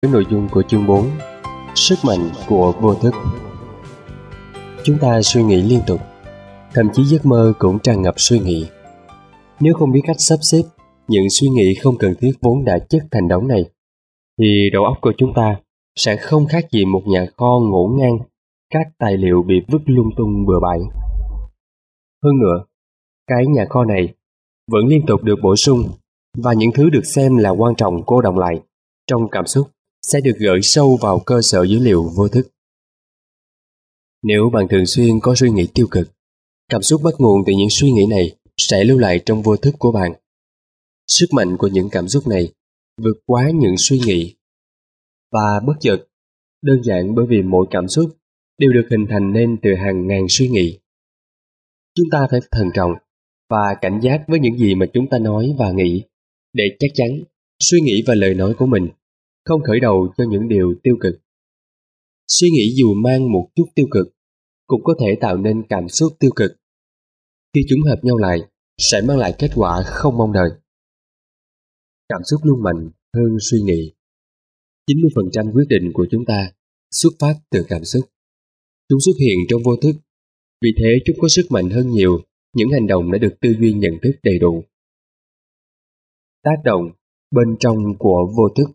với nội dung của chương 4, sức mạnh của vô thức. Chúng ta suy nghĩ liên tục, thậm chí giấc mơ cũng tràn ngập suy nghĩ. Nếu không biết cách sắp xếp những suy nghĩ không cần thiết vốn đã chất thành đống này, thì đầu óc của chúng ta sẽ không khác gì một nhà kho ngổn ngang, các tài liệu bị vứt lung tung bừa bãi. Hơn nữa, cái nhà kho này vẫn liên tục được bổ sung, và những thứ được xem là quan trọng cô đọng lại trong cảm xúc sẽ được gửi sâu vào cơ sở dữ liệu vô thức. Nếu bạn thường xuyên có suy nghĩ tiêu cực, cảm xúc bắt nguồn từ những suy nghĩ này sẽ lưu lại trong vô thức của bạn. Sức mạnh của những cảm xúc này vượt quá những suy nghĩ, và bất chợt, đơn giản bởi vì mỗi cảm xúc đều được hình thành nên từ hàng ngàn suy nghĩ. Chúng ta phải thận trọng và cảnh giác với những gì mà chúng ta nói và nghĩ, để chắc chắn suy nghĩ và lời nói của mình không khởi đầu cho những điều tiêu cực. Suy nghĩ dù mang một chút tiêu cực cũng có thể tạo nên cảm xúc tiêu cực. Khi chúng hợp nhau lại, sẽ mang lại kết quả không mong đợi. Cảm xúc luôn mạnh hơn suy nghĩ. 90% quyết định của chúng ta xuất phát từ cảm xúc. Chúng xuất hiện trong vô thức, vì thế chúng có sức mạnh hơn nhiều những hành động đã được tư duy nhận thức đầy đủ. Tác động bên trong của vô thức.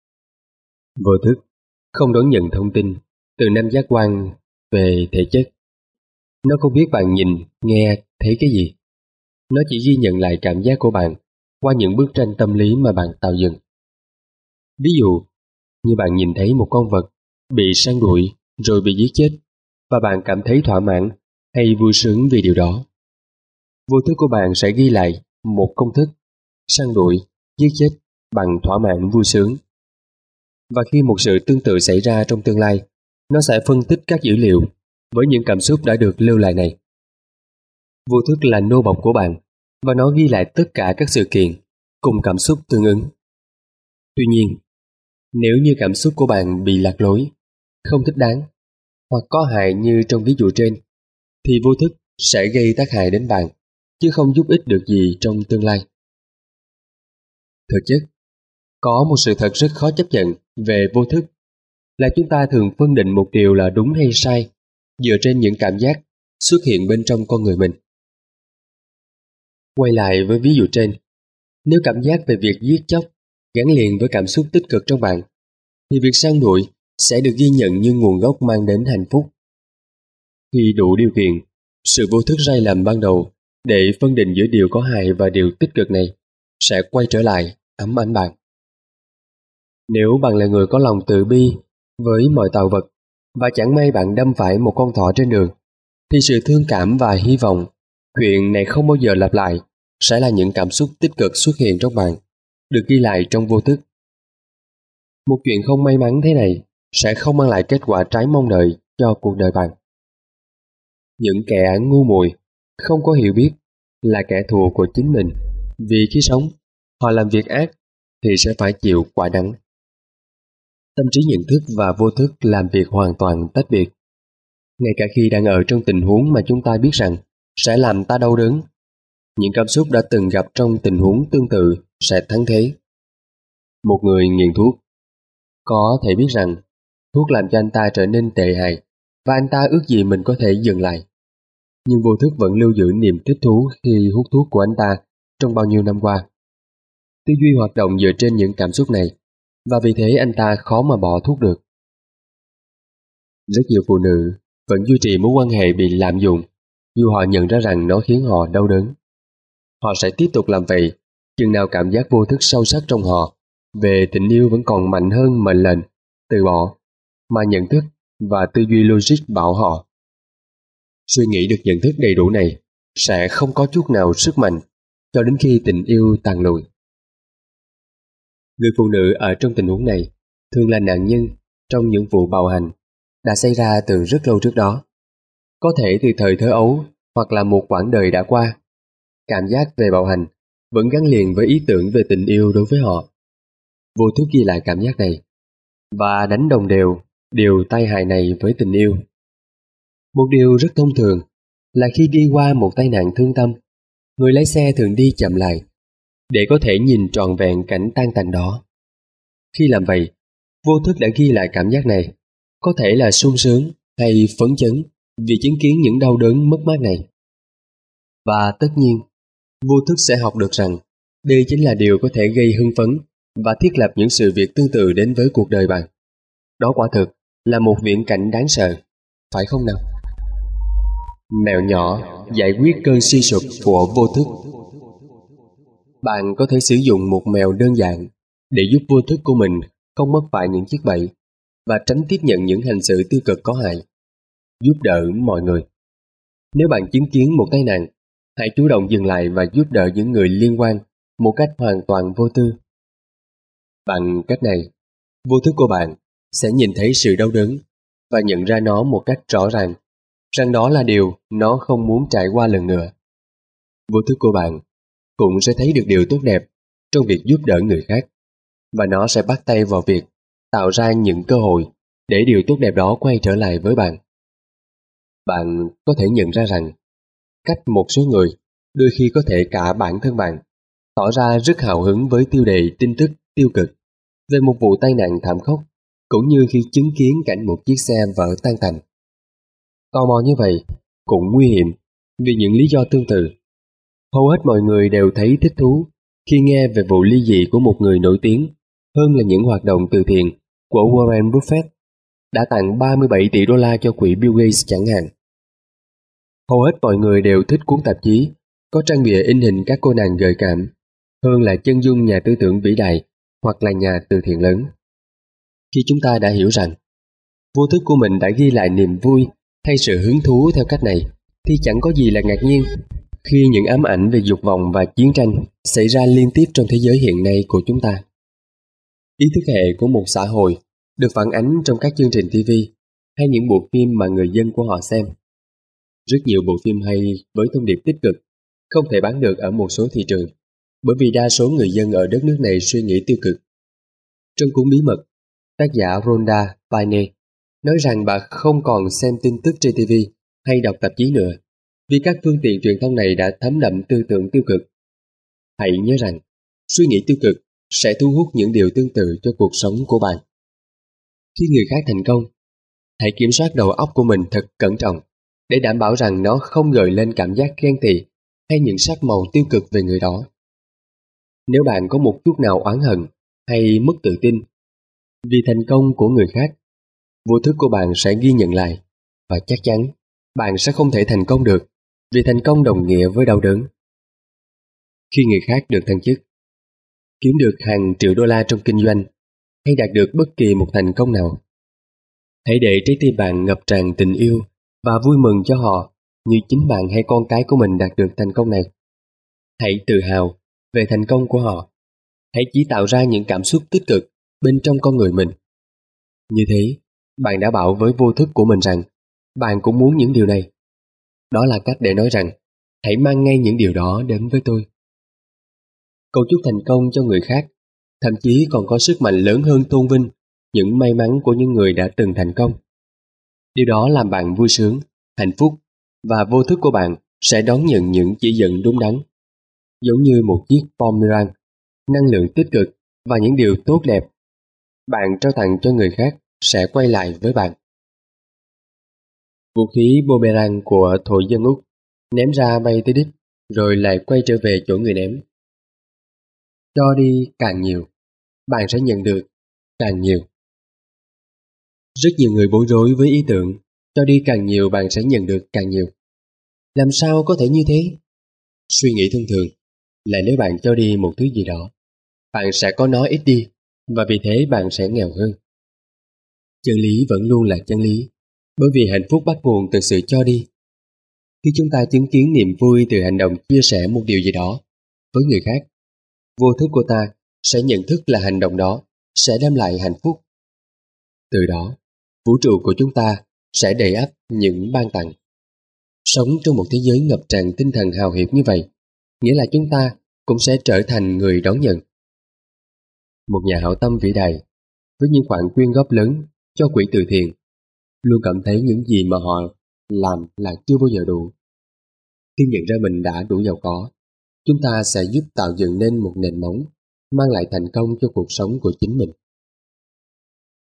Vô thức không đón nhận thông tin từ năm giác quan về thể chất. Nó không biết bạn nhìn, nghe, thấy cái gì. Nó chỉ ghi nhận lại cảm giác của bạn qua những bức tranh tâm lý mà bạn tạo dựng. Ví dụ, như bạn nhìn thấy một con vật bị săn đuổi rồi bị giết chết, và bạn cảm thấy thỏa mãn hay vui sướng vì điều đó. Vô thức của bạn sẽ ghi lại một công thức: săn đuổi, giết chết bằng thỏa mãn vui sướng. Và khi một sự tương tự xảy ra trong tương lai, nó sẽ phân tích các dữ liệu với những cảm xúc đã được lưu lại này. Vô thức là nô bộc của bạn, và nó ghi lại tất cả các sự kiện cùng cảm xúc tương ứng. Tuy nhiên, nếu như cảm xúc của bạn bị lạc lối, không thích đáng, hoặc có hại như trong ví dụ trên, thì vô thức sẽ gây tác hại đến bạn, chứ không giúp ích được gì trong tương lai. Thực chất, có một sự thật rất khó chấp nhận về vô thức là chúng ta thường phân định một điều là đúng hay sai dựa trên những cảm giác xuất hiện bên trong con người mình. Quay lại với ví dụ trên, nếu cảm giác về việc giết chóc gắn liền với cảm xúc tích cực trong bạn, thì việc săn đuổi sẽ được ghi nhận như nguồn gốc mang đến hạnh phúc. Khi đủ điều kiện, sự vô thức sai lầm ban đầu để phân định giữa điều có hại và điều tích cực này sẽ quay trở lại ám ảnh bạn. Nếu bạn là người có lòng từ bi với mọi tạo vật, và chẳng may bạn đâm phải một con thỏ trên đường, thì sự thương cảm và hy vọng chuyện này không bao giờ lặp lại sẽ là những cảm xúc tích cực xuất hiện trong bạn, được ghi lại trong vô thức. Một chuyện không may mắn thế này sẽ không mang lại kết quả trái mong đợi cho cuộc đời bạn. Những kẻ ngu muội, không có hiểu biết là kẻ thù của chính mình, vì khi sống, họ làm việc ác thì sẽ phải chịu quả đắng. Tâm trí nhận thức và vô thức làm việc hoàn toàn tách biệt. Ngay cả khi đang ở trong tình huống mà chúng ta biết rằng sẽ làm ta đau đớn, những cảm xúc đã từng gặp trong tình huống tương tự sẽ thắng thế. Một người nghiện thuốc có thể biết rằng thuốc làm cho anh ta trở nên tệ hại, và anh ta ước gì mình có thể dừng lại. Nhưng vô thức vẫn lưu giữ niềm thích thú khi hút thuốc của anh ta trong bao nhiêu năm qua. Tư duy hoạt động dựa trên những cảm xúc này, và vì thế anh ta khó mà bỏ thuốc được. Rất nhiều phụ nữ vẫn duy trì mối quan hệ bị lạm dụng, dù họ nhận ra rằng nó khiến họ đau đớn. Họ sẽ tiếp tục làm vậy chừng nào cảm giác vô thức sâu sắc trong họ về tình yêu vẫn còn mạnh hơn mệnh lệnh từ bỏ mà nhận thức và tư duy logic bảo họ. Suy nghĩ được nhận thức đầy đủ này sẽ không có chút nào sức mạnh cho đến khi tình yêu tàn lụi. Người phụ nữ ở trong tình huống này thường là nạn nhân trong những vụ bạo hành đã xảy ra từ rất lâu trước đó, có thể từ thời thơ ấu hoặc là một quãng đời đã qua. Cảm giác về bạo hành vẫn gắn liền với ý tưởng về tình yêu đối với họ. Vô thức ghi lại cảm giác này và đánh đồng đều điều tai hại này với tình yêu. Một điều rất thông thường là khi đi qua một tai nạn thương tâm, người lái xe thường đi chậm lại để có thể nhìn trọn vẹn cảnh tan tành đó. Khi làm vậy, Vô thức đã ghi lại cảm giác này, có thể là sung sướng hay phấn chấn vì chứng kiến những đau đớn mất mát này. Và tất nhiên, vô thức sẽ học được rằng đây chính là điều có thể gây hưng phấn và thiết lập những sự việc tương tự đến với cuộc đời bạn. Đó quả thực là một viễn cảnh đáng sợ, phải không nào? Mẹo nhỏ giải quyết cơn suy sụp của vô thức. Bạn có thể sử dụng một mẹo đơn giản để giúp vô thức của mình không mắc phải những chiếc bẫy và tránh tiếp nhận những hành xử tiêu cực có hại. Giúp đỡ mọi người. Nếu bạn chứng kiến một tai nạn, hãy chủ động dừng lại và giúp đỡ những người liên quan một cách hoàn toàn vô tư. Bằng cách này, vô thức của bạn sẽ nhìn thấy sự đau đớn và nhận ra nó một cách rõ ràng, rằng đó là điều nó không muốn trải qua lần nữa. Vô thức của bạn cũng sẽ thấy được điều tốt đẹp trong việc giúp đỡ người khác, và nó sẽ bắt tay vào việc tạo ra những cơ hội để điều tốt đẹp đó quay trở lại với bạn. Bạn có thể nhận ra rằng cách một số người, đôi khi có thể cả bản thân bạn, tỏ ra rất hào hứng với tiêu đề tin tức tiêu cực về một vụ tai nạn thảm khốc, cũng như khi chứng kiến cảnh một chiếc xe vỡ tan tành. Tò mò như vậy cũng nguy hiểm vì những lý do tương tự. Hầu hết mọi người đều thấy thích thú khi nghe về vụ ly dị của một người nổi tiếng hơn là những hoạt động từ thiện của Warren Buffett đã tặng 37 tỷ đô la cho quỹ Bill Gates chẳng hạn. Hầu hết mọi người đều thích cuốn tạp chí có trang bìa in hình các cô nàng gợi cảm hơn là chân dung nhà tư tưởng vĩ đại hoặc là nhà từ thiện lớn. Khi chúng ta đã hiểu rằng vô thức của mình đã ghi lại niềm vui hay sự hứng thú theo cách này, thì chẳng có gì là ngạc nhiên khi những ám ảnh về dục vọng và chiến tranh xảy ra liên tiếp trong thế giới hiện nay của chúng ta. Ý thức hệ của một xã hội được phản ánh trong các chương trình TV hay những bộ phim mà người dân của họ xem. Rất nhiều bộ phim hay với thông điệp tích cực không thể bán được ở một số thị trường, bởi vì đa số người dân ở đất nước này suy nghĩ tiêu cực. Trong cuốn Bí mật, tác giả Rhonda Byrne nói rằng bà không còn xem tin tức trên TV hay đọc tạp chí nữa, vì các phương tiện truyền thông này đã thấm đậm tư tưởng tiêu cực. Hãy nhớ rằng, suy nghĩ tiêu cực sẽ thu hút những điều tương tự cho cuộc sống của bạn. Khi người khác thành công, hãy kiểm soát đầu óc của mình thật cẩn trọng để đảm bảo rằng nó không gợi lên cảm giác ghen tị hay những sắc màu tiêu cực về người đó. Nếu bạn có một chút nào oán hận hay mất tự tin vì thành công của người khác, vô thức của bạn sẽ ghi nhận lại, và chắc chắn bạn sẽ không thể thành công được vì thành công đồng nghĩa với đau đớn. Khi người khác được thăng chức, kiếm được hàng triệu đô la trong kinh doanh hay đạt được bất kỳ một thành công nào, hãy để trái tim bạn ngập tràn tình yêu và vui mừng cho họ như chính bạn hay con cái của mình đạt được thành công này. Hãy tự hào về thành công của họ. Hãy chỉ tạo ra những cảm xúc tích cực bên trong con người mình. Như thế, bạn đã bảo với vô thức của mình rằng bạn cũng muốn những điều này. Đó là cách để nói rằng hãy mang ngay những điều đó đến với tôi. Cầu chúc thành công cho người khác thậm chí còn có sức mạnh lớn hơn tôn vinh những may mắn của những người đã từng thành công. Điều đó làm bạn vui sướng, hạnh phúc, và vô thức của bạn sẽ đón nhận những chỉ dẫn đúng đắn. Giống như một chiếc boomerang, năng lượng tích cực và những điều tốt đẹp bạn trao tặng cho người khác sẽ quay lại với bạn. Vũ khí boomerang của thổ dân Úc ném ra bay tới đích rồi lại quay trở về chỗ người ném. Cho đi càng nhiều, bạn sẽ nhận được càng nhiều. Rất nhiều người bối rối với ý tưởng cho đi càng nhiều bạn sẽ nhận được càng nhiều. Làm sao có thể như thế? Suy nghĩ thông thường là nếu bạn cho đi một thứ gì đó, bạn sẽ có nó ít đi, và vì thế bạn sẽ nghèo hơn. Chân lý vẫn luôn là chân lý, bởi vì hạnh phúc bắt nguồn từ sự cho đi. Khi chúng ta chứng kiến niềm vui từ hành động chia sẻ một điều gì đó với người khác, vô thức của ta sẽ nhận thức là hành động đó sẽ đem lại hạnh phúc. Từ đó, vũ trụ của chúng ta sẽ đầy ắp những ban tặng. Sống trong một thế giới ngập tràn tinh thần hào hiệp như vậy, nghĩa là chúng ta cũng sẽ trở thành người đón nhận. Một nhà hảo tâm vĩ đại, với những khoản quyên góp lớn cho quỹ từ thiện, luôn cảm thấy những gì mà họ làm là chưa bao giờ đủ. Khi nhận ra mình đã đủ giàu có, chúng ta sẽ giúp tạo dựng nên một nền móng mang lại thành công cho cuộc sống của chính mình.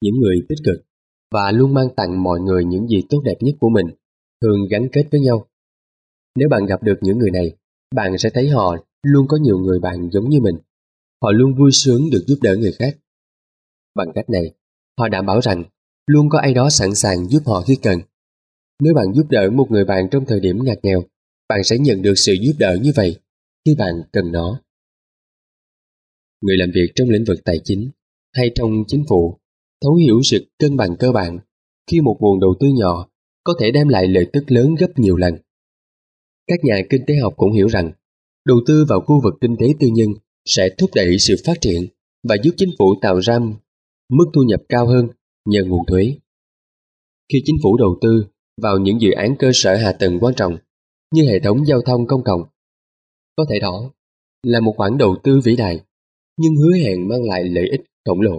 Những người tích cực và luôn mang tặng mọi người những gì tốt đẹp nhất của mình thường gắn kết với nhau. Nếu bạn gặp được những người này, bạn sẽ thấy họ luôn có nhiều người bạn giống như mình. Họ luôn vui sướng được giúp đỡ người khác. Bằng cách này, họ đảm bảo rằng luôn có ai đó sẵn sàng giúp họ khi cần. Nếu bạn giúp đỡ một người bạn trong thời điểm ngặt nghèo, bạn sẽ nhận được sự giúp đỡ như vậy khi bạn cần nó. Người làm việc trong lĩnh vực tài chính hay trong chính phủ thấu hiểu sự cân bằng cơ bản khi một nguồn đầu tư nhỏ có thể đem lại lợi tức lớn gấp nhiều lần. Các nhà kinh tế học cũng hiểu rằng đầu tư vào khu vực kinh tế tư nhân sẽ thúc đẩy sự phát triển và giúp chính phủ tạo ra mức thu nhập cao hơn nhờ nguồn thuế. Khi chính phủ đầu tư vào những dự án cơ sở hạ tầng quan trọng như hệ thống giao thông công cộng, có thể đó là một khoản đầu tư vĩ đại nhưng hứa hẹn mang lại lợi ích khổng lồ.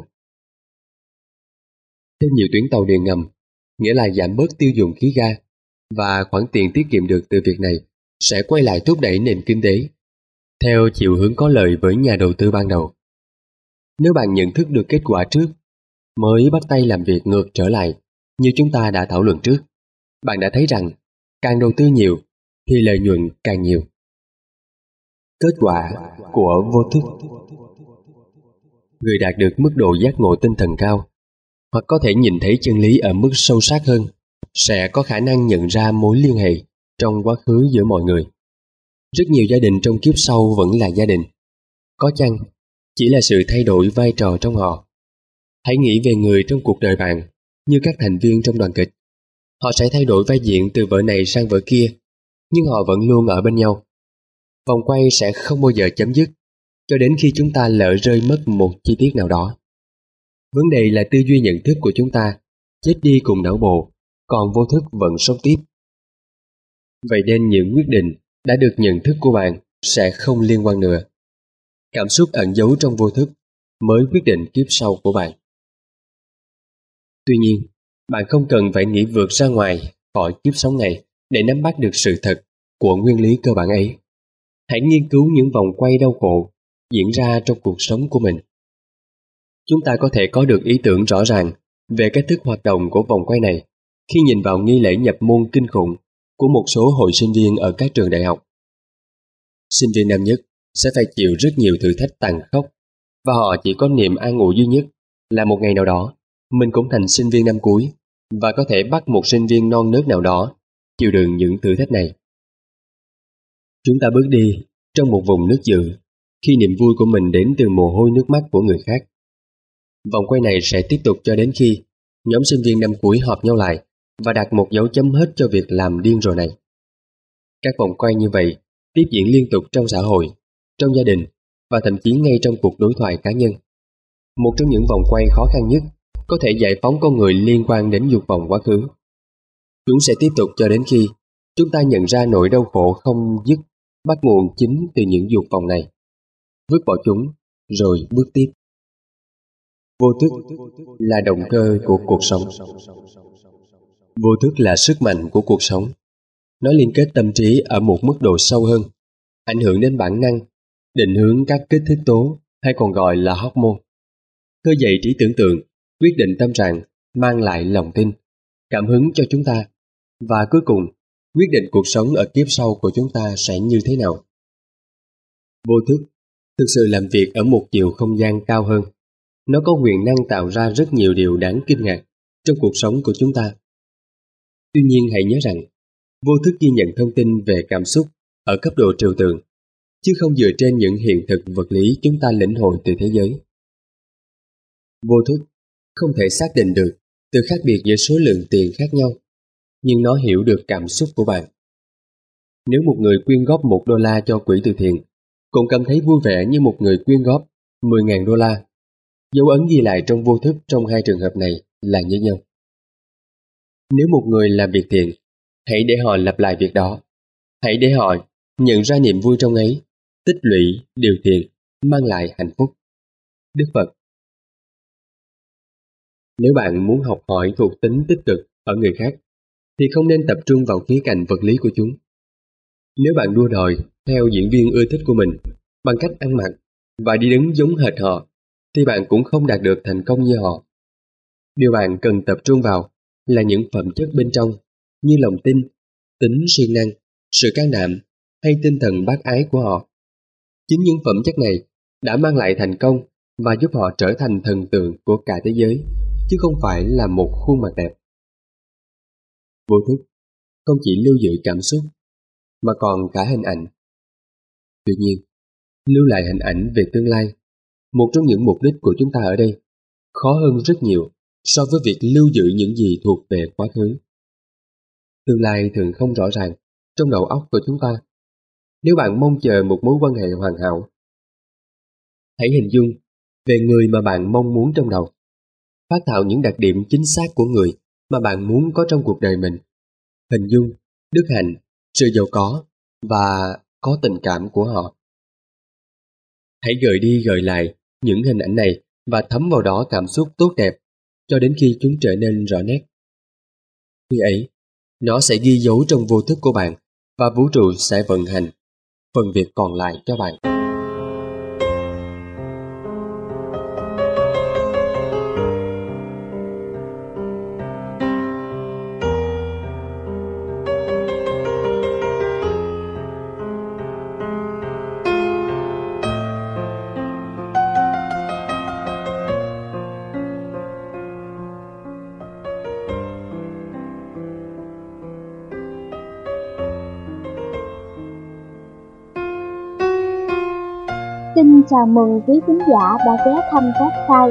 Thêm nhiều tuyến tàu điện ngầm, nghĩa là giảm bớt tiêu dùng khí ga, và khoản tiền tiết kiệm được từ việc này sẽ quay lại thúc đẩy nền kinh tế theo chiều hướng có lợi với nhà đầu tư ban đầu. Nếu bạn nhận thức được kết quả trước mới bắt tay làm việc ngược trở lại như chúng ta đã thảo luận trước, bạn đã thấy rằng càng đầu tư nhiều thì lợi nhuận càng nhiều. Kết quả của vô thức. Người đạt được mức độ giác ngộ tinh thần cao hoặc có thể nhìn thấy chân lý ở mức sâu sắc hơn sẽ có khả năng nhận ra mối liên hệ trong quá khứ giữa mọi người. Rất nhiều gia đình trong kiếp sau vẫn là gia đình. Có chăng chỉ là sự thay đổi vai trò trong họ. Hãy nghĩ về người trong cuộc đời bạn như các thành viên trong đoàn kịch. Họ sẽ thay đổi vai diễn từ vở này sang vở kia, nhưng họ vẫn luôn ở bên nhau. Vòng quay sẽ không bao giờ chấm dứt cho đến khi chúng ta lỡ rơi mất một chi tiết nào đó. Vấn đề là tư duy nhận thức của chúng ta chết đi cùng não bộ, còn vô thức vẫn sống tiếp. Vậy nên những quyết định đã được nhận thức của bạn sẽ không liên quan nữa. Cảm xúc ẩn giấu trong vô thức mới quyết định kiếp sau của bạn. Tuy nhiên, bạn không cần phải nghĩ vượt ra ngoài khỏi kiếp sống này để nắm bắt được sự thật của nguyên lý cơ bản ấy. Hãy nghiên cứu những vòng quay đau khổ diễn ra trong cuộc sống của mình. Chúng ta có thể có được ý tưởng rõ ràng về cách thức hoạt động của vòng quay này khi nhìn vào nghi lễ nhập môn kinh khủng của một số hội sinh viên ở các trường đại học. Sinh viên năm nhất sẽ phải chịu rất nhiều thử thách tàn khốc, và họ chỉ có niềm an ủi duy nhất là một ngày nào đó mình cũng thành sinh viên năm cuối và có thể bắt một sinh viên non nớt nào đó chịu đựng những thử thách này. Chúng ta bước đi trong một vùng nước dữ khi niềm vui của mình đến từ mồ hôi nước mắt của người khác. Vòng quay này sẽ tiếp tục cho đến khi nhóm sinh viên năm cuối họp nhau lại và đặt một dấu chấm hết cho việc làm điên rồ này. Các vòng quay như vậy tiếp diễn liên tục trong xã hội, trong gia đình và thậm chí ngay trong cuộc đối thoại cá nhân. Một trong những vòng quay khó khăn nhất có thể giải phóng con người liên quan đến dục vọng quá khứ. Chúng sẽ tiếp tục cho đến khi chúng ta nhận ra nỗi đau khổ không dứt bắt nguồn chính từ những dục vọng này, vứt bỏ chúng rồi bước tiếp. Vô thức là động cơ của cuộc sống. Vô thức là sức mạnh của cuộc sống. Nó liên kết tâm trí ở một mức độ sâu hơn, ảnh hưởng đến bản năng, định hướng các kích thích tố hay còn gọi là hormone, khơi dậy trí tưởng tượng, quyết định tâm trạng, mang lại lòng tin, cảm hứng cho chúng ta, và cuối cùng quyết định cuộc sống ở kiếp sau của chúng ta sẽ như thế nào. Vô thức thực sự làm việc ở một chiều không gian cao hơn. Nó có quyền năng tạo ra rất nhiều điều đáng kinh ngạc trong cuộc sống của chúng ta. Tuy nhiên hãy nhớ rằng, vô thức ghi nhận thông tin về cảm xúc ở cấp độ trừu tượng, chứ không dựa trên những hiện thực vật lý chúng ta lĩnh hội từ thế giới. Vô thức không thể xác định được sự khác biệt giữa số lượng tiền khác nhau, nhưng nó hiểu được cảm xúc của bạn. Nếu một người quyên góp $1 cho quỹ từ thiện, cũng cảm thấy vui vẻ như một người quyên góp $10.000. Dấu ấn ghi lại trong vô thức trong hai trường hợp này là như nhau. Nếu một người làm việc thiện, hãy để họ lặp lại việc đó. Hãy để họ nhận ra niềm vui trong ấy, tích lũy điều thiện, mang lại hạnh phúc. Đức Phật. Nếu bạn muốn học hỏi thuộc tính tích cực ở người khác, thì không nên tập trung vào khía cạnh vật lý của chúng. Nếu bạn đua đòi theo diễn viên ưa thích của mình bằng cách ăn mặc và đi đứng giống hệt họ, thì bạn cũng không đạt được thành công như họ. Điều bạn cần tập trung vào là những phẩm chất bên trong như lòng tin, tính siêng năng, sự can đảm hay tinh thần bác ái của họ. Chính những phẩm chất này đã mang lại thành công và giúp họ trở thành thần tượng của cả thế giới, chứ không phải là một khuôn mặt đẹp. Vô thức không chỉ lưu giữ cảm xúc, mà còn cả hình ảnh. Tuy nhiên, lưu lại hình ảnh về tương lai, một trong những mục đích của chúng ta ở đây, khó hơn rất nhiều so với việc lưu giữ những gì thuộc về quá khứ. Tương lai thường không rõ ràng trong đầu óc của chúng ta. Nếu bạn mong chờ một mối quan hệ hoàn hảo, hãy hình dung về người mà bạn mong muốn trong đầu. Phát thảo những đặc điểm chính xác của người mà bạn muốn có trong cuộc đời mình. Hình dung, đức hạnh, sự giàu có và có tình cảm của họ. Hãy gợi đi gợi lại những hình ảnh này và thấm vào đó cảm xúc tốt đẹp cho đến khi chúng trở nên rõ nét. Khi ấy, nó sẽ ghi dấu trong vô thức của bạn và vũ trụ sẽ vận hành phần việc còn lại cho bạn. Xin chào mừng quý khán giả đã ghé thăm website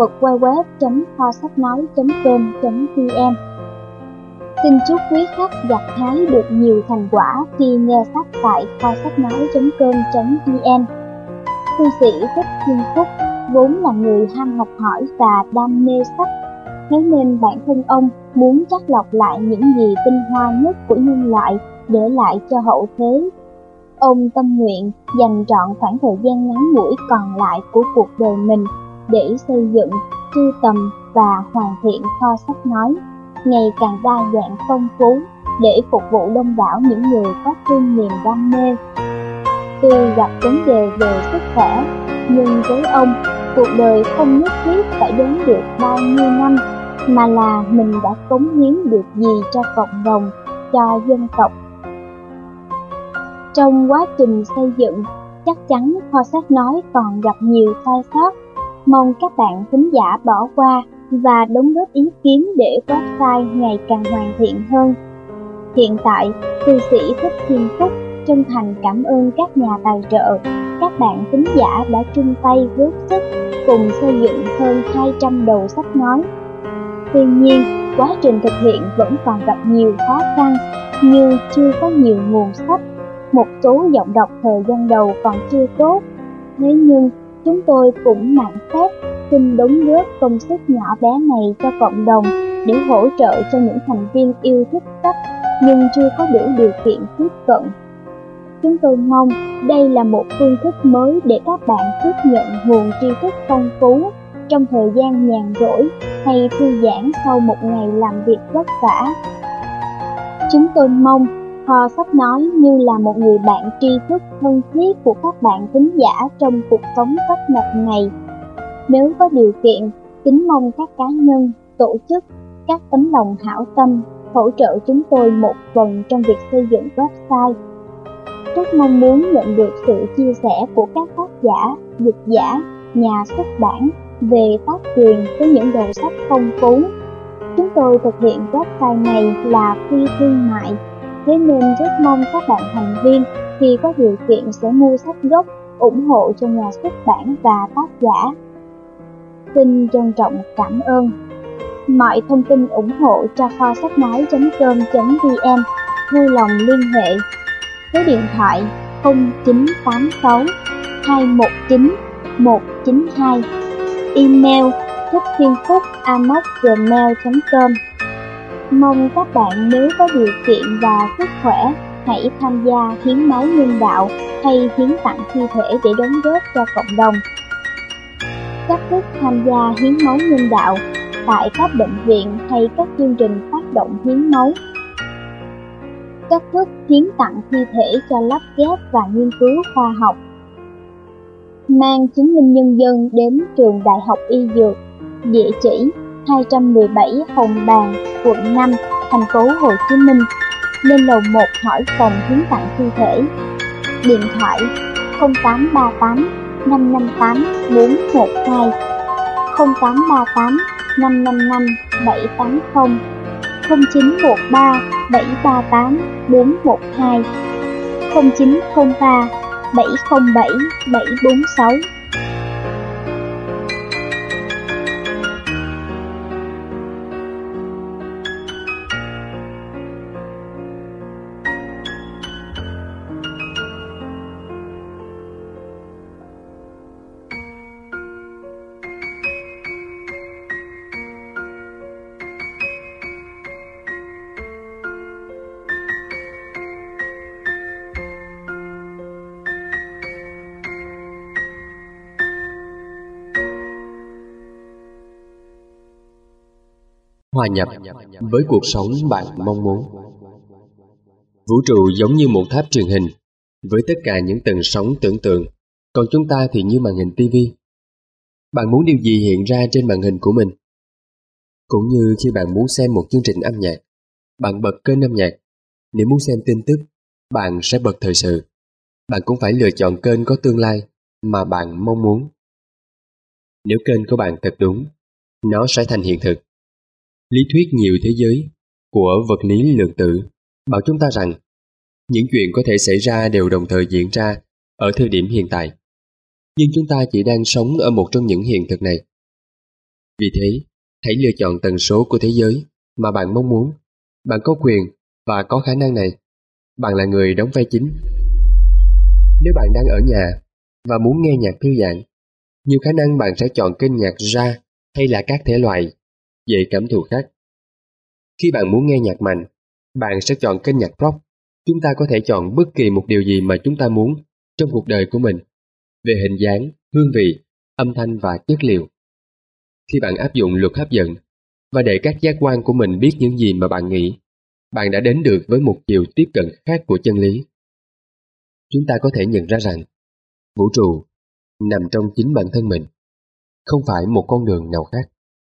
www.kho-sách-nói.com.vn. Xin chúc quý khách gặt hái được nhiều thành quả khi nghe sách tại kho-sách-nói.com.vn. Thư sĩ Thích Thiên Phúc vốn là người ham học hỏi và đam mê sách, thế nên bản thân ông muốn chắt lọc lại những gì tinh hoa nhất của nhân loại để lại cho hậu thế. Ông tâm nguyện dành trọn khoảng thời gian ngắn ngủi còn lại của cuộc đời mình để xây dựng, sưu tầm và hoàn thiện kho sách nói ngày càng đa dạng phong phú để phục vụ đông đảo những người có chung niềm đam mê. Tuy gặp vấn đề về sức khỏe, nhưng với ông, cuộc đời không nhất thiết phải đến được bao nhiêu năm, mà là mình đã cống hiến được gì cho cộng đồng, cho dân tộc. Trong quá trình xây dựng, chắc chắn kho sách nói còn gặp nhiều sai sót. Mong các bạn thính giả bỏ qua và đóng góp ý kiến để website ngày càng hoàn thiện hơn. Hiện tại, thư sĩ Thích Thiên Phúc chân thành cảm ơn các nhà tài trợ, các bạn thính giả đã chung tay góp sức cùng xây dựng hơn 200 đầu sách nói. Tuy nhiên, quá trình thực hiện vẫn còn gặp nhiều khó khăn như chưa có nhiều nguồn sách, một số giọng đọc thời gian đầu còn chưa tốt. Thế nhưng, chúng tôi cũng mạn phép xin đóng góp công sức nhỏ bé này cho cộng đồng để hỗ trợ cho những thành viên yêu thích sách nhưng chưa có đủ điều kiện tiếp cận. Chúng tôi mong đây là một phương thức mới để các bạn tiếp nhận nguồn tri thức phong phú trong thời gian nhàn rỗi hay thư giãn sau một ngày làm việc vất vả. Chúng tôi mong kho sách nói như là một người bạn tri thức thân thiết của các bạn thính giả trong cuộc sống tấp nập này. Nếu có điều kiện, kính mong các cá nhân, tổ chức, các tấm lòng hảo tâm hỗ trợ chúng tôi một phần trong việc xây dựng website. Rất mong muốn nhận được sự chia sẻ của các tác giả, dịch giả, nhà xuất bản về tác quyền với những đầu sách phong phú. Chúng tôi thực hiện website này là phi thương mại, thế nên rất mong các bạn thành viên khi có điều kiện sẽ mua sách gốc, ủng hộ cho nhà xuất bản và tác giả. Xin trân trọng cảm ơn. Mọi thông tin ủng hộ cho kho sách nói.com.vn vui lòng liên hệ số điện thoại 0986 219 192, email thickthienphúc@gmail.com. Mong các bạn nếu có điều kiện và sức khỏe hãy tham gia hiến máu nhân đạo hay hiến tặng thi thể để đóng góp cho cộng đồng. Cách thức tham gia hiến máu nhân đạo tại các bệnh viện hay các chương trình phát động hiến máu. Cách thức hiến tặng thi thể cho lắp ghép và nghiên cứu khoa học. Mang chứng minh nhân dân đến trường Đại học Y Dược, địa chỉ 217 Hồng Bàng, quận 5, thành phố Hồ Chí Minh. Lên lầu 1 hỏi phòng hiến tặng thi thể. Điện thoại 0838 558 412, 0838 555 780, 0913 738 412, 0903 707 746. Hòa nhập với cuộc sống bạn mong muốn. Vũ trụ giống như một tháp truyền hình với tất cả những tần sóng tưởng tượng, còn chúng ta thì như màn hình TV. Bạn muốn điều gì hiện ra trên màn hình của mình? Cũng như khi bạn muốn xem một chương trình âm nhạc, bạn bật kênh âm nhạc. Nếu muốn xem tin tức, bạn sẽ bật thời sự. Bạn cũng phải lựa chọn kênh có tương lai mà bạn mong muốn. Nếu kênh của bạn thật đúng, nó sẽ thành hiện thực. Lý thuyết nhiều thế giới của vật lý lượng tử bảo chúng ta rằng những chuyện có thể xảy ra đều đồng thời diễn ra ở thời điểm hiện tại. Nhưng chúng ta chỉ đang sống ở một trong những hiện thực này. Vì thế, hãy lựa chọn tần số của thế giới mà bạn mong muốn. Bạn có quyền và có khả năng này. Bạn là người đóng vai chính. Nếu bạn đang ở nhà và muốn nghe nhạc thư giãn, nhiều khả năng bạn sẽ chọn kênh nhạc jazz hay là các thể loại dễ cảm thụ khác. Khi bạn muốn nghe nhạc mạnh, bạn sẽ chọn kênh nhạc rock. Chúng ta có thể chọn bất kỳ một điều gì mà chúng ta muốn trong cuộc đời của mình, về hình dáng, hương vị, âm thanh và chất liệu. Khi bạn áp dụng luật hấp dẫn và để các giác quan của mình biết những gì mà bạn nghĩ, bạn đã đến được với một chiều tiếp cận khác của chân lý. Chúng ta có thể nhận ra rằng vũ trụ nằm trong chính bản thân mình, không phải một con đường nào khác.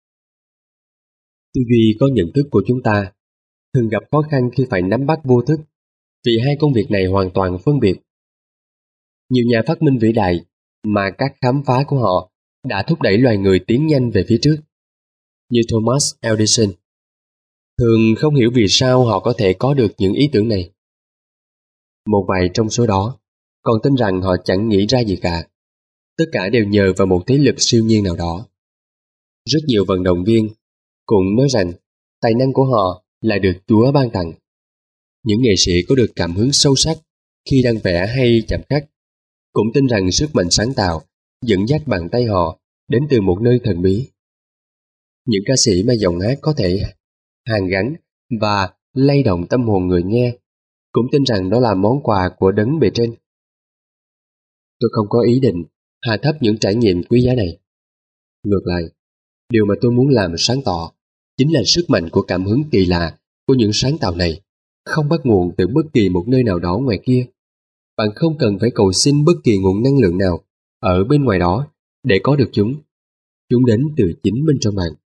Tư duy có nhận thức của chúng ta thường gặp khó khăn khi phải nắm bắt vô thức, vì hai công việc này hoàn toàn phân biệt. Nhiều nhà phát minh vĩ đại mà các khám phá của họ đã thúc đẩy loài người tiến nhanh về phía trước, như Thomas Edison, thường không hiểu vì sao họ có thể có được những ý tưởng này. Một vài trong số đó còn tin rằng họ chẳng nghĩ ra gì cả. Tất cả đều nhờ vào một thế lực siêu nhiên nào đó. Rất nhiều vận động viên cũng nói rằng tài năng của họ là được Chúa ban tặng. Những nghệ sĩ có được cảm hứng sâu sắc khi đang vẽ hay chạm khắc cũng tin rằng sức mạnh sáng tạo dẫn dắt bàn tay họ đến từ một nơi thần bí. Những ca sĩ mà giọng hát có thể hàn gắn và lay động tâm hồn người nghe cũng tin rằng đó là món quà của đấng bề trên. Tôi không có ý định hạ thấp những trải nghiệm quý giá này. Ngược lại, điều mà tôi muốn làm sáng tỏ chính là sức mạnh của cảm hứng kỳ lạ của những sáng tạo này không bắt nguồn từ bất kỳ một nơi nào đó ngoài kia. Bạn không cần phải cầu xin bất kỳ nguồn năng lượng nào ở bên ngoài đó để có được chúng. Chúng đến từ chính bên trong bạn.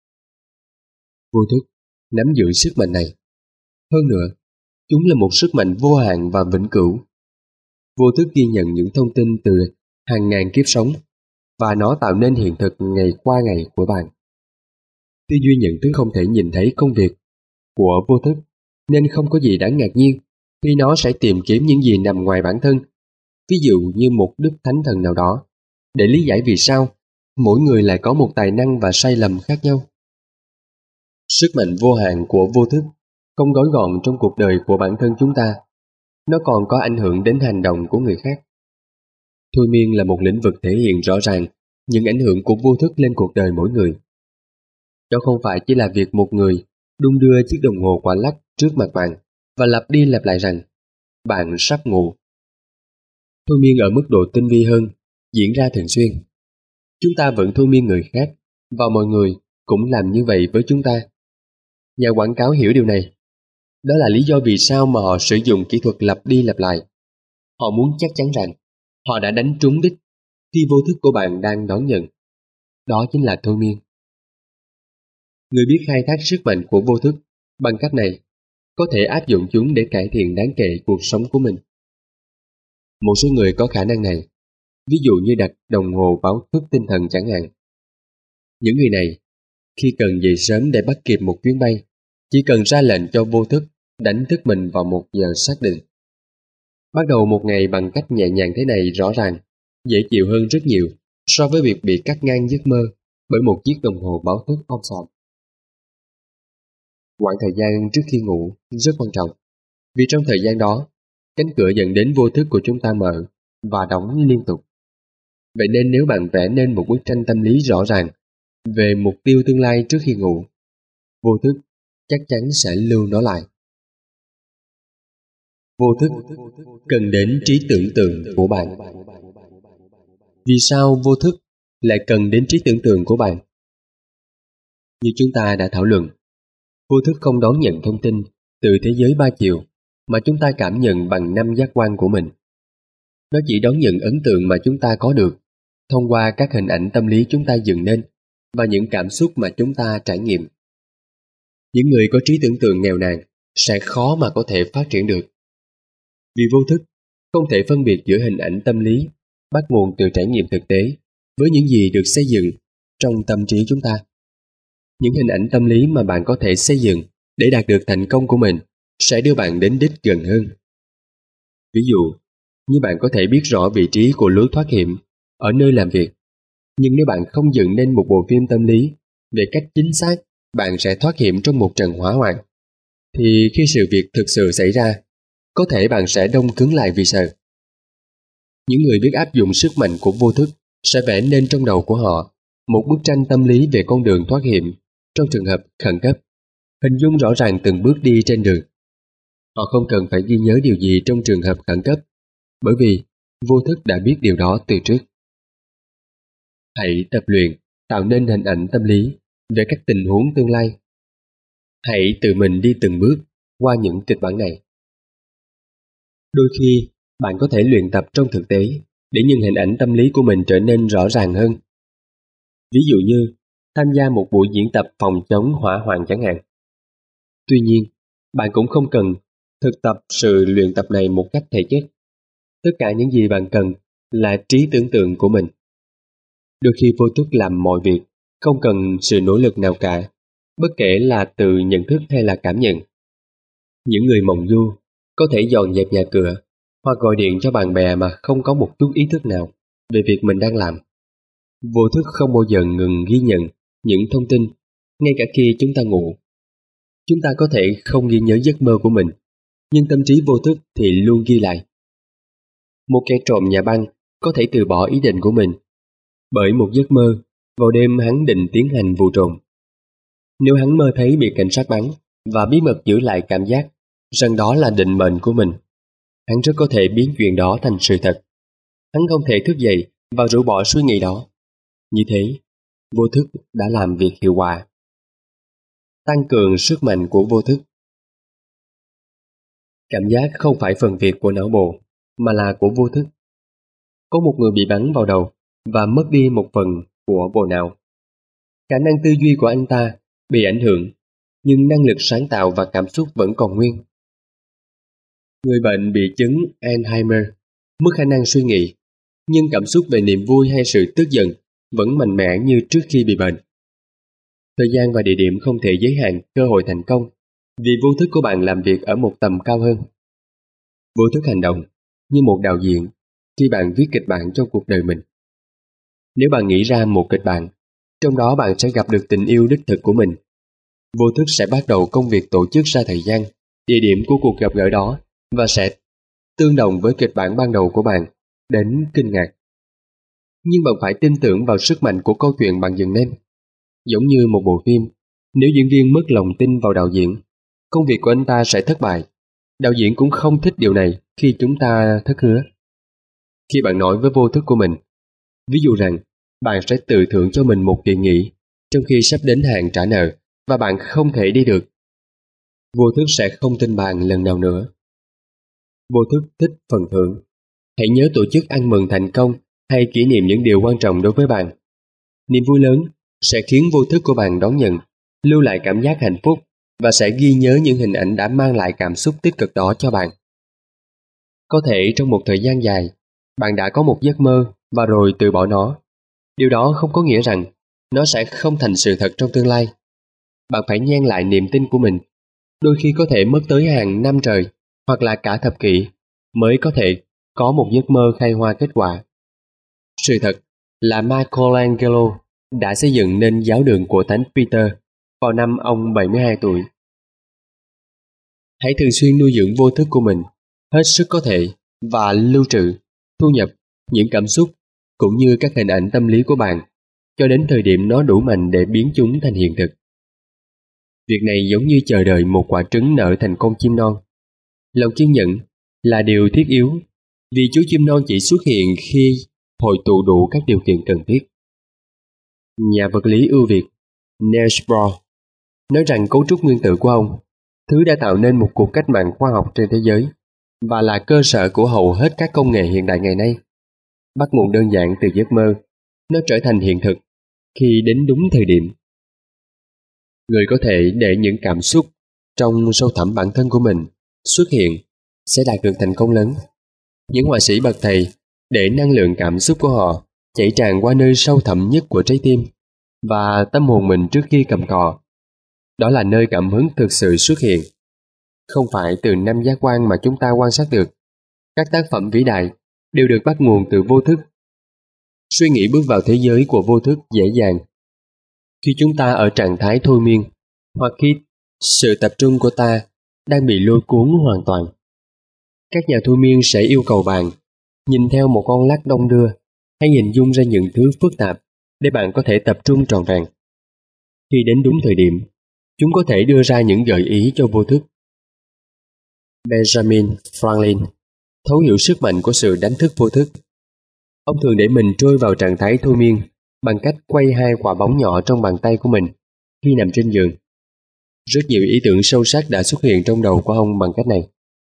Vô thức nắm giữ sức mạnh này. Hơn nữa, chúng là một sức mạnh vô hạn và vĩnh cửu. Vô thức ghi nhận những thông tin từ hàng ngàn kiếp sống và nó tạo nên hiện thực ngày qua ngày của bạn. Tư duy nhận thức không thể nhìn thấy công việc của vô thức, nên không có gì đáng ngạc nhiên khi nó sẽ tìm kiếm những gì nằm ngoài bản thân, ví dụ như một đức thánh thần nào đó, để lý giải vì sao mỗi người lại có một tài năng và sai lầm khác nhau. Sức mạnh vô hạn của vô thức không gói gọn trong cuộc đời của bản thân chúng ta, nó còn có ảnh hưởng đến hành động của người khác. Thôi miên là một lĩnh vực thể hiện rõ ràng những ảnh hưởng của vô thức lên cuộc đời mỗi người. Đó không phải chỉ là việc một người đung đưa chiếc đồng hồ quả lắc trước mặt bạn và lặp đi lặp lại rằng bạn sắp ngủ. Thôi miên ở mức độ tinh vi hơn diễn ra thường xuyên. Chúng ta vẫn thôi miên người khác và mọi người cũng làm như vậy với chúng ta. Nhà quảng cáo hiểu điều này. Đó là lý do vì sao mà họ sử dụng kỹ thuật lặp đi lặp lại. Họ muốn chắc chắn rằng họ đã đánh trúng đích khi vô thức của bạn đang đón nhận. Đó chính là thôi miên. Người biết khai thác sức mạnh của vô thức bằng cách này có thể áp dụng chúng để cải thiện đáng kể cuộc sống của mình. Một số người có khả năng này, ví dụ như đặt đồng hồ báo thức tinh thần chẳng hạn. Những người này, khi cần dậy sớm để bắt kịp một chuyến bay, chỉ cần ra lệnh cho vô thức đánh thức mình vào một giờ xác định. Bắt đầu một ngày bằng cách nhẹ nhàng thế này rõ ràng, dễ chịu hơn rất nhiều so với việc bị cắt ngang giấc mơ bởi một chiếc đồng hồ báo thức om sòm. Quãng thời gian trước khi ngủ rất quan trọng, vì trong thời gian đó, cánh cửa dẫn đến vô thức của chúng ta mở và đóng liên tục. Vậy nên nếu bạn vẽ nên một bức tranh tâm lý rõ ràng về mục tiêu tương lai trước khi ngủ, vô thức chắc chắn sẽ lưu nó lại. Vô thức cần đến trí tưởng tượng của bạn. Vì sao vô thức lại cần đến trí tưởng tượng của bạn? Như chúng ta đã thảo luận, vô thức không đón nhận thông tin từ thế giới ba chiều mà chúng ta cảm nhận bằng 5 giác quan của mình. Nó chỉ đón nhận ấn tượng mà chúng ta có được thông qua các hình ảnh tâm lý chúng ta dựng nên và những cảm xúc mà chúng ta trải nghiệm. Những người có trí tưởng tượng nghèo nàn sẽ khó mà có thể phát triển được. Vì vô thức không thể phân biệt giữa hình ảnh tâm lý bắt nguồn từ trải nghiệm thực tế với những gì được xây dựng trong tâm trí chúng ta. Những hình ảnh tâm lý mà bạn có thể xây dựng để đạt được thành công của mình sẽ đưa bạn đến đích gần hơn. Ví dụ, như bạn có thể biết rõ vị trí của lối thoát hiểm ở nơi làm việc, nhưng nếu bạn không dựng nên một bộ phim tâm lý về cách chính xác bạn sẽ thoát hiểm trong một trận hỏa hoạn, thì khi sự việc thực sự xảy ra, có thể bạn sẽ đông cứng lại vì sợ. Những người biết áp dụng sức mạnh của vô thức sẽ vẽ nên trong đầu của họ một bức tranh tâm lý về con đường thoát hiểm trong trường hợp khẩn cấp, hình dung rõ ràng từng bước đi trên đường. Họ không cần phải ghi nhớ điều gì trong trường hợp khẩn cấp, bởi vì vô thức đã biết điều đó từ trước. Hãy tập luyện tạo nên hình ảnh tâm lý về các tình huống tương lai. Hãy tự mình đi từng bước qua những kịch bản này. Đôi khi, bạn có thể luyện tập trong thực tế để những hình ảnh tâm lý của mình trở nên rõ ràng hơn. Ví dụ như, tham gia một buổi diễn tập phòng chống hỏa hoạn chẳng hạn. Tuy nhiên, bạn cũng không cần thực tập sự luyện tập này một cách thể chất. Tất cả những gì bạn cần là trí tưởng tượng của mình. Đôi khi vô thức làm mọi việc, không cần sự nỗ lực nào cả, bất kể là từ nhận thức hay là cảm nhận. Những người mộng du có thể dọn dẹp nhà cửa hoặc gọi điện cho bạn bè mà không có một chút ý thức nào về việc mình đang làm. Vô thức không bao giờ ngừng ghi nhận những thông tin, ngay cả khi chúng ta ngủ. Chúng ta có thể không ghi nhớ giấc mơ của mình, nhưng tâm trí vô thức thì luôn ghi lại. Một kẻ trộm nhà băng có thể từ bỏ ý định của mình bởi một giấc mơ vào đêm hắn định tiến hành vụ trộm. Nếu hắn mơ thấy bị cảnh sát bắn và bí mật giữ lại cảm giác rằng đó là định mệnh của mình, hắn rất có thể biến chuyện đó thành sự thật. Hắn không thể thức dậy và rũ bỏ suy nghĩ đó. Như thế, vô thức đã làm việc hiệu quả. Tăng cường sức mạnh của vô thức. Cảm giác không phải phần việc của não bộ, mà là của vô thức. Có một người bị bắn vào đầu và mất đi một phần của bộ não. Khả năng tư duy của anh ta bị ảnh hưởng, nhưng năng lực sáng tạo và cảm xúc vẫn còn nguyên. Người bệnh bị chứng Alzheimer mất khả năng suy nghĩ, nhưng cảm xúc về niềm vui hay sự tức giận vẫn mạnh mẽ như trước khi bị bệnh. Thời gian và địa điểm không thể giới hạn cơ hội thành công, vì vô thức của bạn làm việc ở một tầm cao hơn. Vô thức hành động như một đạo diễn khi bạn viết kịch bản trong cuộc đời mình. Nếu bạn nghĩ ra một kịch bản, trong đó bạn sẽ gặp được tình yêu đích thực của mình, vô thức sẽ bắt đầu công việc tổ chức ra thời gian, địa điểm của cuộc gặp gỡ đó và sẽ tương đồng với kịch bản ban đầu của bạn đến kinh ngạc. Nhưng bạn phải tin tưởng vào sức mạnh của câu chuyện bạn dựng nên. Giống như một bộ phim, nếu diễn viên mất lòng tin vào đạo diễn, công việc của anh ta sẽ thất bại. Đạo diễn cũng không thích điều này khi chúng ta thất hứa. Khi bạn nói với vô thức của mình, ví dụ rằng bạn sẽ tự thưởng cho mình một kỳ nghỉ trong khi sắp đến hạn trả nợ và bạn không thể đi được, vô thức sẽ không tin bạn lần nào nữa. Vô thức thích phần thưởng. Hãy nhớ tổ chức ăn mừng thành công hay kỷ niệm những điều quan trọng đối với bạn. Niềm vui lớn sẽ khiến vô thức của bạn đón nhận lưu lại cảm giác hạnh phúc và sẽ ghi nhớ những hình ảnh đã mang lại cảm xúc tích cực đó cho bạn. Có thể trong một thời gian dài, bạn đã có một giấc mơ và rồi từ bỏ nó. Điều đó không có nghĩa rằng nó sẽ không thành sự thật trong tương lai. Bạn phải nhen lại niềm tin của mình. Đôi khi có thể mất tới hàng năm trời hoặc là cả thập kỷ mới có thể có một giấc mơ khai hoa kết quả. Sự thật là Michelangelo đã xây dựng nên giáo đường của Thánh Peter vào năm ông 72 tuổi. Hãy thường xuyên nuôi dưỡng vô thức của mình hết sức có thể và lưu trữ, thu nhập những cảm xúc cũng như các hình ảnh tâm lý của bạn cho đến thời điểm nó đủ mạnh để biến chúng thành hiện thực. Việc này giống như chờ đợi một quả trứng nở thành con chim non. Lòng kiên nhẫn là điều thiết yếu vì chú chim non chỉ xuất hiện khi hội tụ đủ các điều kiện cần thiết. Nhà vật lý ưu việt Niels Bohr nói rằng cấu trúc nguyên tử của ông, thứ đã tạo nên một cuộc cách mạng khoa học trên thế giới và là cơ sở của hầu hết các công nghệ hiện đại ngày nay, bắt nguồn đơn giản từ giấc mơ. Nó trở thành hiện thực khi đến đúng thời điểm. Người có thể để những cảm xúc trong sâu thẳm bản thân của mình xuất hiện sẽ đạt được thành công lớn. Những họa sĩ bậc thầy để năng lượng cảm xúc của họ chảy tràn qua nơi sâu thẳm nhất của trái tim và tâm hồn mình trước khi cầm cò. Đó là nơi cảm hứng thực sự xuất hiện, không phải từ năm giác quan mà chúng ta quan sát được. Các tác phẩm vĩ đại đều được bắt nguồn từ vô thức. Suy nghĩ bước vào thế giới của vô thức dễ dàng khi chúng ta ở trạng thái thôi miên, hoặc khi sự tập trung của ta đang bị lôi cuốn hoàn toàn. Các nhà thôi miên sẽ yêu cầu bạn nhìn theo một con lắc đong đưa hay hình dung ra những thứ phức tạp để bạn có thể tập trung trọn vẹn. Khi đến đúng thời điểm, chúng có thể đưa ra những gợi ý cho vô thức. Benjamin Franklin thấu hiểu sức mạnh của sự đánh thức vô thức. Ông thường để mình trôi vào trạng thái thôi miên bằng cách quay hai quả bóng nhỏ trong bàn tay của mình khi nằm trên giường. Rất nhiều ý tưởng sâu sắc đã xuất hiện trong đầu của ông bằng cách này.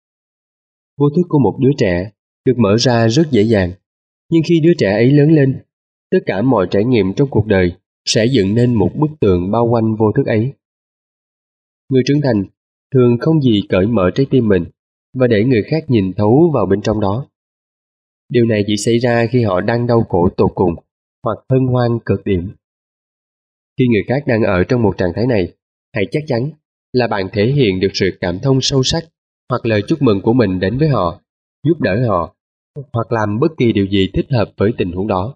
Vô thức của một đứa trẻ được mở ra rất dễ dàng, nhưng khi đứa trẻ ấy lớn lên, tất cả mọi trải nghiệm trong cuộc đời sẽ dựng nên một bức tường bao quanh vô thức ấy. Người trưởng thành thường không gì cởi mở trái tim mình và để người khác nhìn thấu vào bên trong đó. Điều này chỉ xảy ra khi họ đang đau khổ tột cùng hoặc hân hoan cực điểm. Khi người khác đang ở trong một trạng thái này, hãy chắc chắn là bạn thể hiện được sự cảm thông sâu sắc hoặc lời chúc mừng của mình đến với họ, giúp đỡ họ, hoặc làm bất kỳ điều gì thích hợp với tình huống đó.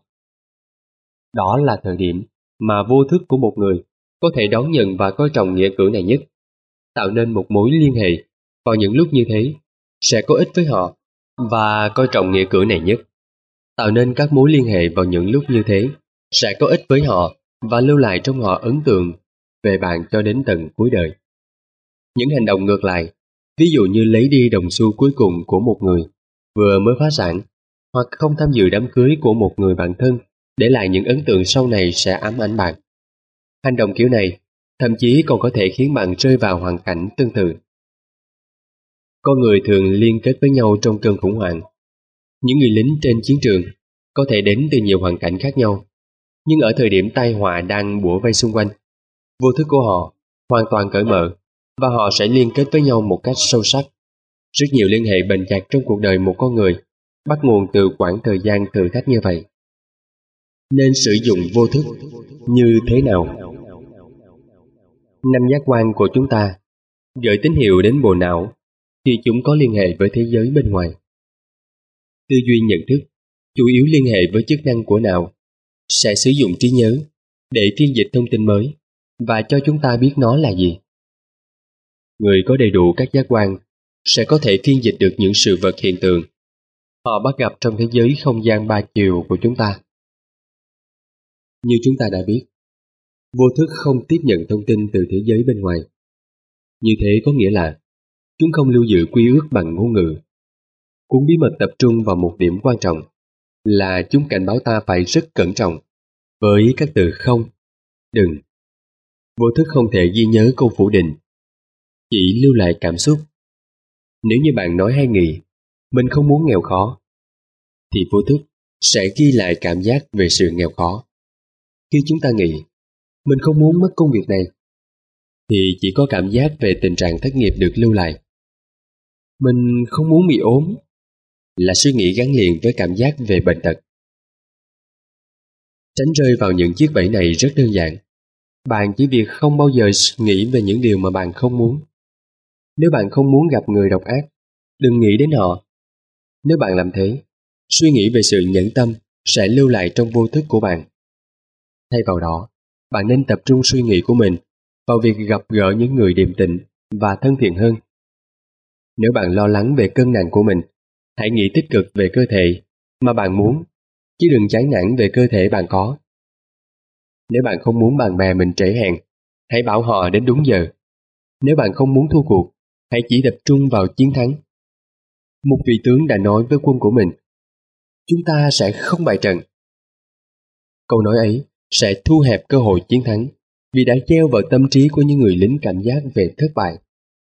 Đó là thời điểm mà vô thức của một người có thể đón nhận và coi trọng nghĩa cử này nhất. Tạo nên một mối liên hệ vào những lúc như thế sẽ có ích với họ và coi trọng nghĩa cử này nhất. Tạo nên các mối liên hệ vào những lúc như thế sẽ có ích với họ và lưu lại trong họ ấn tượng về bạn cho đến tận cuối đời. Những hành động ngược lại, ví dụ như lấy đi đồng xu cuối cùng của một người vừa mới phá sản, hoặc không tham dự đám cưới của một người bạn thân, để lại những ấn tượng sau này sẽ ám ảnh bạn. Hành động kiểu này thậm chí còn có thể khiến bạn rơi vào hoàn cảnh tương tự. Con người thường liên kết với nhau trong cơn khủng hoảng. Những người lính trên chiến trường có thể đến từ nhiều hoàn cảnh khác nhau, nhưng ở thời điểm tai họa đang bủa vây xung quanh, vô thức của họ hoàn toàn cởi mở và họ sẽ liên kết với nhau một cách sâu sắc. Rất nhiều liên hệ bền chặt trong cuộc đời một con người bắt nguồn từ quãng thời gian thử thách như vậy. Nên sử dụng vô thức như thế nào? Năm giác quan của chúng ta gửi tín hiệu đến bộ não khi chúng có liên hệ với thế giới bên ngoài. Tư duy nhận thức chủ yếu liên hệ với chức năng của não, sẽ sử dụng trí nhớ để phiên dịch thông tin mới và cho chúng ta biết nó là gì. Người có đầy đủ các giác quan sẽ có thể phiên dịch được những sự vật hiện tượng họ bắt gặp trong thế giới không gian ba chiều của chúng ta. Như chúng ta đã biết, vô thức không tiếp nhận thông tin từ thế giới bên ngoài. Như thế có nghĩa là chúng không lưu giữ quy ước bằng ngôn ngữ. Cuốn bí mật tập trung vào một điểm quan trọng là chúng cảnh báo ta phải rất cẩn trọng với các từ không, đừng. Vô thức không thể ghi nhớ câu phủ định, chỉ lưu lại cảm xúc. Nếu như bạn nói hay nghĩ mình không muốn nghèo khó, thì vô thức sẽ ghi lại cảm giác về sự nghèo khó. Khi chúng ta nghĩ mình không muốn mất công việc này, thì chỉ có cảm giác về tình trạng thất nghiệp được lưu lại. Mình không muốn bị ốm là suy nghĩ gắn liền với cảm giác về bệnh tật. Tránh rơi vào những chiếc bẫy này rất đơn giản. Bạn chỉ việc không bao giờ nghĩ về những điều mà bạn không muốn. Nếu bạn không muốn gặp người độc ác, đừng nghĩ đến họ. Nếu bạn làm thế, suy nghĩ về sự nhẫn tâm sẽ lưu lại trong vô thức của bạn. Thay vào đó, bạn nên tập trung suy nghĩ của mình vào việc gặp gỡ những người điềm tĩnh và thân thiện hơn. Nếu bạn lo lắng về cân nặng của mình, hãy nghĩ tích cực về cơ thể mà bạn muốn, chứ đừng chán nản về cơ thể bạn có. Nếu bạn không muốn bạn bè mình trễ hẹn, hãy bảo họ đến đúng giờ. Nếu bạn không muốn thua cuộc, hãy chỉ tập trung vào chiến thắng. Một vị tướng đã nói với quân của mình, chúng ta sẽ không bại trận. Câu nói ấy sẽ thu hẹp cơ hội chiến thắng vì đã gieo vào tâm trí của những người lính cảm giác về thất bại.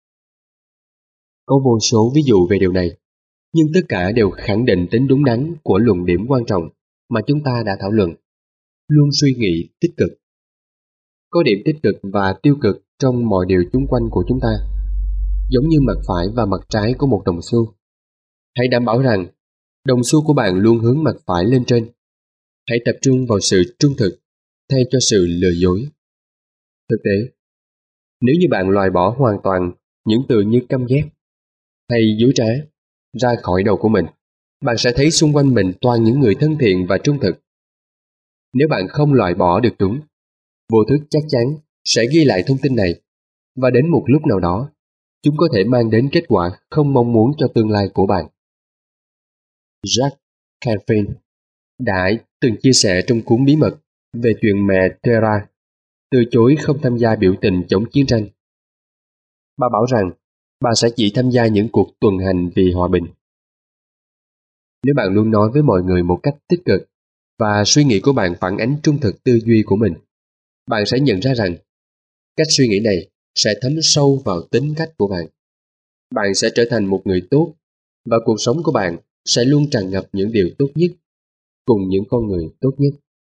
Có vô số ví dụ về điều này, nhưng tất cả đều khẳng định tính đúng đắn của luận điểm quan trọng mà chúng ta đã thảo luận. Luôn suy nghĩ tích cực. Có điểm tích cực và tiêu cực trong mọi điều xung quanh của chúng ta, giống như mặt phải và mặt trái của một đồng xu. Hãy đảm bảo rằng đồng xu của bạn luôn hướng mặt phải lên trên. Hãy tập trung vào sự trung thực thay cho sự lừa dối. Thực tế, nếu như bạn loại bỏ hoàn toàn những từ như căm ghét hay dối trá ra khỏi đầu của mình, bạn sẽ thấy xung quanh mình toàn những người thân thiện và trung thực. Nếu bạn không loại bỏ được chúng, vô thức chắc chắn sẽ ghi lại thông tin này, và đến một lúc nào đó, chúng có thể mang đến kết quả không mong muốn cho tương lai của bạn. Jack Canfield đã từng chia sẻ trong cuốn bí mật về chuyện mẹ Terra từ chối không tham gia biểu tình chống chiến tranh. Bà bảo rằng bà sẽ chỉ tham gia những cuộc tuần hành vì hòa bình. Nếu bạn luôn nói với mọi người một cách tích cực và suy nghĩ của bạn phản ánh trung thực tư duy của mình, bạn sẽ nhận ra rằng cách suy nghĩ này sẽ thấm sâu vào tính cách của bạn. Bạn sẽ trở thành một người tốt, và cuộc sống của bạn sẽ luôn tràn ngập những điều tốt nhất cùng những con người tốt nhất.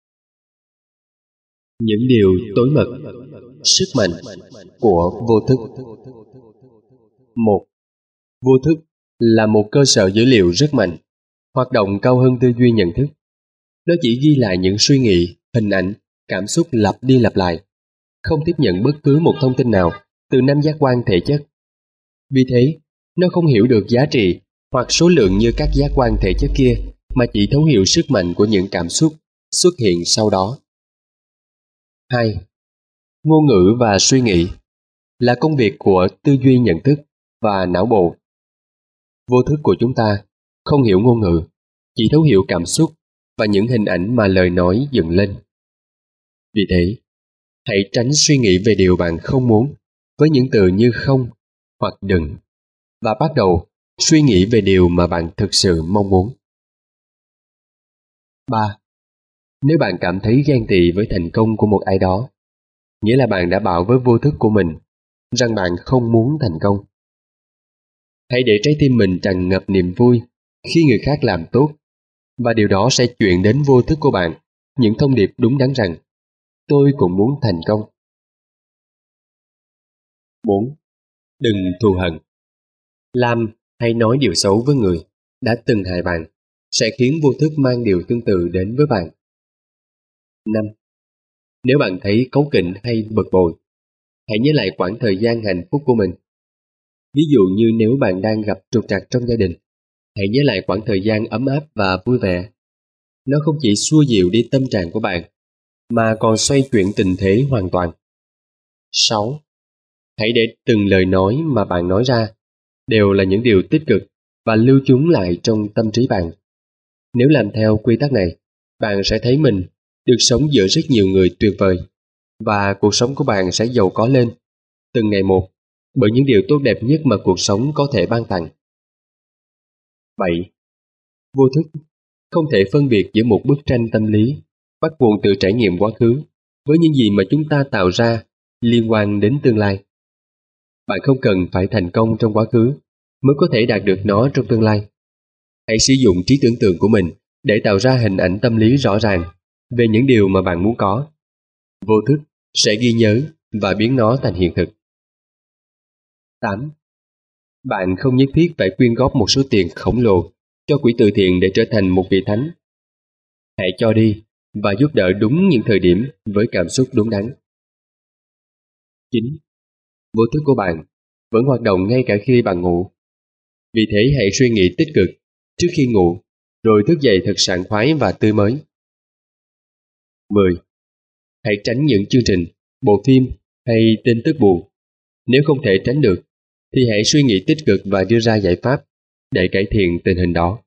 Những điều tối mật, sức mạnh của vô thức. 1. Vô thức là một cơ sở dữ liệu rất mạnh, hoạt động cao hơn tư duy nhận thức. Nó chỉ ghi lại những suy nghĩ, hình ảnh, cảm xúc lặp đi lặp lại, không tiếp nhận bất cứ một thông tin nào từ năm giác quan thể chất. Vì thế, nó không hiểu được giá trị hoặc số lượng như các giác quan thể chất kia, mà chỉ thấu hiểu sức mạnh của những cảm xúc xuất hiện sau đó. 2. Ngôn ngữ và suy nghĩ là công việc của tư duy nhận thức và não bộ. Vô thức của chúng ta không hiểu ngôn ngữ, chỉ thấu hiểu cảm xúc và những hình ảnh mà lời nói dựng lên. Vì thế, hãy tránh suy nghĩ về điều bạn không muốn với những từ như không hoặc đừng, và bắt đầu suy nghĩ về điều mà bạn thực sự mong muốn. 3. Nếu bạn cảm thấy ghen tị với thành công của một ai đó, nghĩa là bạn đã bảo với vô thức của mình rằng bạn không muốn thành công. Hãy để trái tim mình tràn ngập niềm vui khi người khác làm tốt, và điều đó sẽ truyền đến vô thức của bạn những thông điệp đúng đắn rằng tôi cũng muốn thành công. 4. Đừng thù hận. Làm hay nói điều xấu với người đã từng hại bạn sẽ khiến vô thức mang điều tương tự đến với bạn. 5. Nếu bạn thấy cáu kỉnh hay bực bội, hãy nhớ lại quãng thời gian hạnh phúc của mình. Ví dụ như nếu bạn đang gặp trục trặc trong gia đình, hãy nhớ lại quãng thời gian ấm áp và vui vẻ. Nó không chỉ xua dịu đi tâm trạng của bạn, mà còn xoay chuyển tình thế hoàn toàn. 6. Hãy để từng lời nói mà bạn nói ra đều là những điều tích cực và lưu chúng lại trong tâm trí bạn. Nếu làm theo quy tắc này, bạn sẽ thấy mình được sống giữa rất nhiều người tuyệt vời, và cuộc sống của bạn sẽ giàu có lên từng ngày một bởi những điều tốt đẹp nhất mà cuộc sống có thể ban tặng. 7. Vô thức không thể phân biệt giữa một bức tranh tâm lý bắt nguồn từ trải nghiệm quá khứ với những gì mà chúng ta tạo ra liên quan đến tương lai. Bạn không cần phải thành công trong quá khứ mới có thể đạt được nó trong tương lai. Hãy sử dụng trí tưởng tượng của mình để tạo ra hình ảnh tâm lý rõ ràng về những điều mà bạn muốn có. Vô thức sẽ ghi nhớ và biến nó thành hiện thực. 8. Bạn không nhất thiết phải quyên góp một số tiền khổng lồ cho quỹ từ thiện để trở thành một vị thánh. Hãy cho đi và giúp đỡ đúng những thời điểm với cảm xúc đúng đắn. 9. Vô thức của bạn vẫn hoạt động ngay cả khi bạn ngủ. Vì thế hãy suy nghĩ tích cực trước khi ngủ, rồi thức dậy thật sảng khoái và tươi mới. 10. Hãy tránh những chương trình, bộ phim hay tin tức buồn. Nếu không thể tránh được, thì hãy suy nghĩ tích cực và đưa ra giải pháp để cải thiện tình hình đó.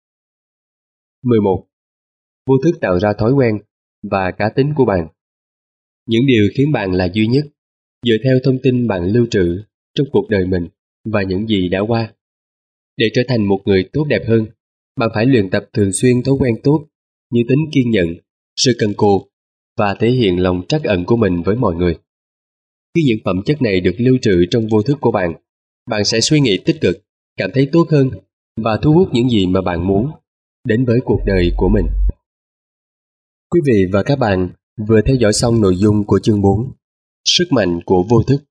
11. Vô thức tạo ra thói quen và cá tính của bạn. Những điều khiến bạn là duy nhất dựa theo thông tin bạn lưu trữ trong cuộc đời mình và những gì đã qua. Để trở thành một người tốt đẹp hơn, bạn phải luyện tập thường xuyên thói quen tốt như tính kiên nhẫn, sự cần cù và thể hiện lòng trắc ẩn của mình với mọi người. Khi những phẩm chất này được lưu trữ trong vô thức của bạn, bạn sẽ suy nghĩ tích cực, cảm thấy tốt hơn và thu hút những gì mà bạn muốn đến với cuộc đời của mình. Quý vị và các bạn vừa theo dõi xong nội dung của chương 4, Sức mạnh của vô thức.